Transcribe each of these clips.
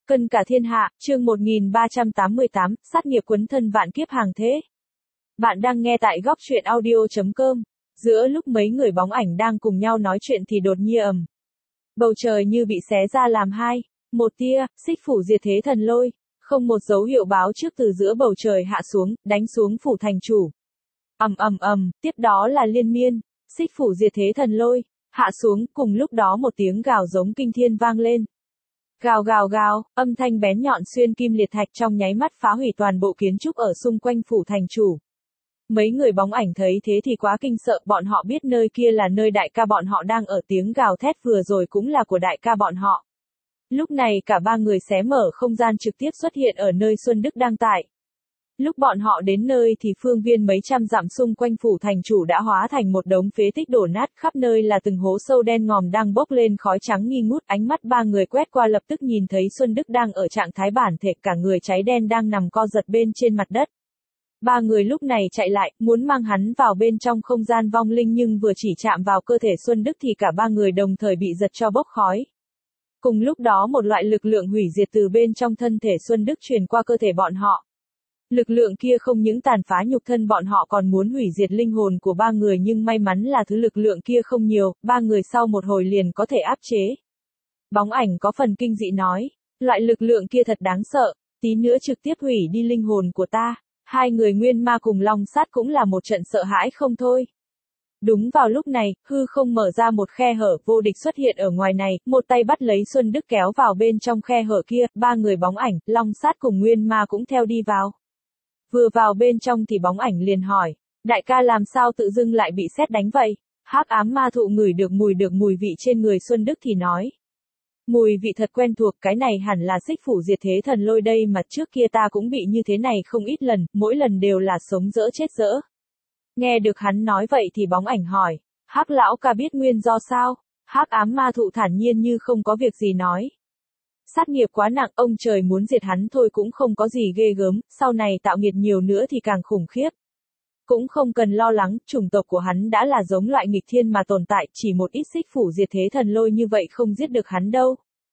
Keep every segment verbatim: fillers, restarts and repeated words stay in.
Cân cả thiên hạ, chương một nghìn ba trăm tám mươi tám, sát nghiệp quấn thân vạn kiếp hàng thế. Bạn đang nghe tại góc truyện audio chấm com. Giữa lúc mấy người bóng ảnh đang cùng nhau nói chuyện thì đột nhiên ầm. Bầu trời như bị xé ra làm hai, một tia, xích phủ diệt thế thần lôi, không một dấu hiệu báo trước từ giữa bầu trời hạ xuống, đánh xuống phủ thành chủ. Ầm ầm ầm, tiếp đó là liên miên, xích phủ diệt thế thần lôi, hạ xuống, cùng lúc đó một tiếng gào giống kinh thiên vang lên. Gào gào gào, âm thanh bén nhọn xuyên kim liệt thạch trong nháy mắt phá hủy toàn bộ kiến trúc ở xung quanh phủ thành chủ. Mấy người bóng ảnh thấy thế thì quá kinh sợ, bọn họ biết nơi kia là nơi đại ca bọn họ đang ở, tiếng gào thét vừa rồi cũng là của đại ca bọn họ. Lúc này cả ba người xé mở không gian trực tiếp xuất hiện ở nơi Xuân Đức đang tại. Lúc bọn họ đến nơi thì phương viên mấy trăm dặm xung quanh phủ thành chủ đã hóa thành một đống phế tích đổ nát, khắp nơi là từng hố sâu đen ngòm đang bốc lên khói trắng nghi ngút. Ánh mắt ba người quét qua lập tức nhìn thấy Xuân Đức đang ở trạng thái bản thể, cả người cháy đen đang nằm co giật bên trên mặt đất. Ba người lúc này chạy lại, muốn mang hắn vào bên trong không gian vong linh, nhưng vừa chỉ chạm vào cơ thể Xuân Đức thì cả ba người đồng thời bị giật cho bốc khói. Cùng lúc đó một loại lực lượng hủy diệt từ bên trong thân thể Xuân Đức truyền qua cơ thể bọn họ. Lực lượng kia không những tàn phá nhục thân bọn họ còn muốn hủy diệt linh hồn của ba người, nhưng may mắn là thứ lực lượng kia không nhiều, ba người sau một hồi liền có thể áp chế. Bóng ảnh có phần kinh dị nói, loại lực lượng kia thật đáng sợ, tí nữa trực tiếp hủy đi linh hồn của ta. Hai người nguyên ma cùng long sát cũng là một trận sợ hãi không thôi. Đúng vào lúc này, hư không mở ra một khe hở, vô địch xuất hiện ở ngoài này, một tay bắt lấy Xuân Đức kéo vào bên trong khe hở kia, ba người bóng ảnh, long sát cùng nguyên ma cũng theo đi vào. Vừa vào bên trong thì bóng ảnh liền hỏi, đại ca làm sao tự dưng lại bị sét đánh vậy? Hắc ám ma thụ ngửi được mùi được mùi vị trên người Xuân Đức thì nói. Mùi vị thật quen thuộc, cái này hẳn là xích phủ diệt thế thần lôi đây mà, trước kia ta cũng bị như thế này không ít lần, mỗi lần đều là sống dỡ chết dỡ. Nghe được hắn nói vậy thì bóng ảnh hỏi, Hắc lão ca biết nguyên do sao? Hắc ám ma thụ thản nhiên như không có việc gì nói. Sát nghiệp quá nặng, ông trời muốn diệt hắn thôi cũng không có gì ghê gớm, sau này tạo nghiệt nhiều nữa thì càng khủng khiếp. Cũng không cần lo lắng, chủng tộc của hắn đã là giống loại nghịch thiên mà tồn tại, chỉ một ít xích phủ diệt thế thần lôi như vậy không giết được hắn đâu.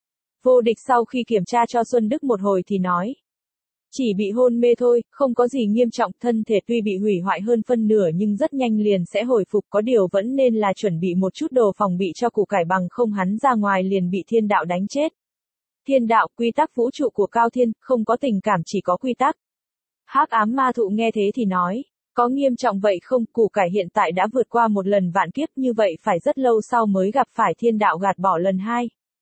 Vô địch sau khi kiểm tra cho Xuân Đức một hồi thì nói. Chỉ bị hôn mê thôi, không có gì nghiêm trọng, thân thể tuy bị hủy hoại hơn phân nửa nhưng rất nhanh liền sẽ hồi phục, có điều vẫn nên là chuẩn bị một chút đồ phòng bị cho củ cải, bằng không hắn ra ngoài liền bị thiên đạo đánh chết. Thiên đạo, quy tắc vũ trụ của Cao Thiên, không có tình cảm chỉ có quy tắc. Hắc ám ma thụ nghe thế thì nói, có nghiêm trọng vậy không? Củ cải hiện tại đã vượt qua một lần vạn kiếp, như vậy phải rất lâu sau mới gặp phải thiên đạo gạt bỏ lần hai.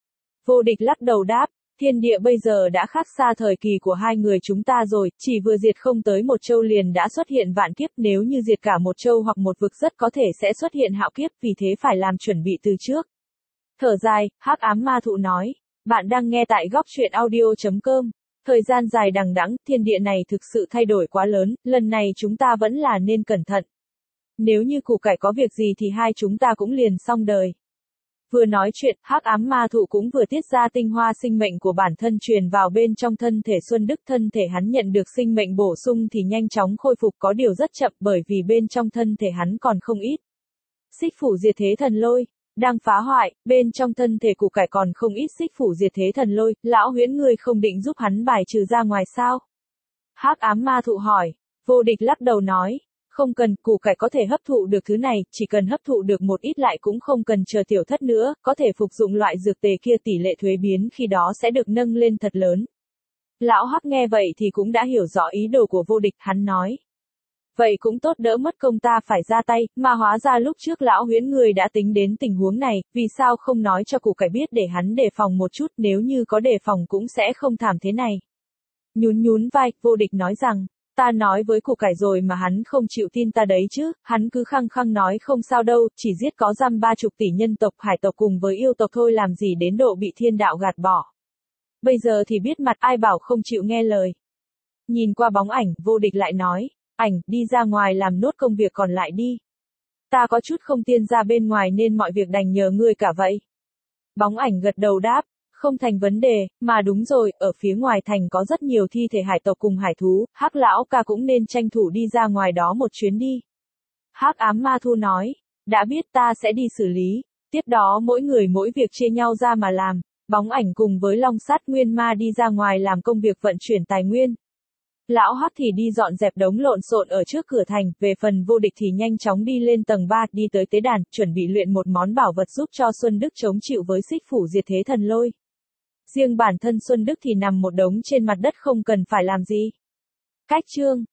Vô địch lắc đầu đáp, thiên địa bây giờ đã khác xa thời kỳ của hai người chúng ta rồi, chỉ vừa diệt không tới một châu liền đã xuất hiện vạn kiếp, nếu như diệt cả một châu hoặc một vực rất có thể sẽ xuất hiện hạo kiếp, vì thế phải làm chuẩn bị từ trước. Thở dài, Hắc ám ma thụ nói. Bạn đang nghe tại góc truyện audio chấm com. Thời gian dài đằng đẵng, thiên địa này thực sự thay đổi quá lớn, lần này chúng ta vẫn là nên cẩn thận. Nếu như củ cải có việc gì thì hai chúng ta cũng liền xong đời. Vừa nói chuyện, Hắc ám ma thụ cũng vừa tiết ra tinh hoa sinh mệnh của bản thân truyền vào bên trong thân thể Xuân Đức, thân thể hắn nhận được sinh mệnh bổ sung thì nhanh chóng khôi phục, có điều rất chậm bởi vì bên trong thân thể hắn còn không ít xích phủ diệt thế thần lôi đang phá hoại, bên trong thân thể củ cải còn không ít xích phủ diệt thế thần lôi, lão huyễn ngươi không định giúp hắn bài trừ ra ngoài sao? Hắc ám ma thụ hỏi, vô địch lắc đầu nói, không cần, củ cải có thể hấp thụ được thứ này, chỉ cần hấp thụ được một ít lại cũng không cần chờ tiểu thất nữa, có thể phục dụng loại dược tề kia, tỷ lệ thuế biến khi đó sẽ được nâng lên thật lớn. Lão Hắc nghe vậy thì cũng đã hiểu rõ ý đồ của vô địch, hắn nói. Vậy cũng tốt, đỡ mất công ta phải ra tay, mà hóa ra lúc trước lão huyễn người đã tính đến tình huống này, vì sao không nói cho củ cải biết để hắn đề phòng một chút, nếu như có đề phòng cũng sẽ không thảm thế này. Nhún nhún vai, vô địch nói rằng, ta nói với củ cải rồi mà hắn không chịu tin ta đấy chứ, hắn cứ khăng khăng nói không sao đâu, chỉ giết có dăm ba chục tỷ nhân tộc, hải tộc cùng với yêu tộc thôi, làm gì đến độ bị thiên đạo gạt bỏ. Bây giờ thì biết mặt, ai bảo không chịu nghe lời. Nhìn qua bóng ảnh, vô địch lại nói. Ảnh, đi ra ngoài làm nốt công việc còn lại đi. Ta có chút không tiên ra bên ngoài nên mọi việc đành nhờ ngươi cả vậy. Bóng ảnh gật đầu đáp, không thành vấn đề, mà đúng rồi, ở phía ngoài thành có rất nhiều thi thể hải tộc cùng hải thú, Hắc lão ca cũng nên tranh thủ đi ra ngoài đó một chuyến đi. Hắc ám ma thu nói, đã biết, ta sẽ đi xử lý, tiếp đó mỗi người mỗi việc chia nhau ra mà làm, Bóng ảnh cùng với Long Sát Nguyên Ma đi ra ngoài làm công việc vận chuyển tài nguyên. Lão Hắc thì đi dọn dẹp đống lộn xộn ở trước cửa thành, về phần Vô Địch thì nhanh chóng đi lên tầng ba, đi tới tế đàn, chuẩn bị luyện một món bảo vật giúp cho Xuân Đức chống chịu với xích phủ diệt thế thần lôi. Riêng bản thân Xuân Đức thì nằm một đống trên mặt đất không cần phải làm gì. Cách chương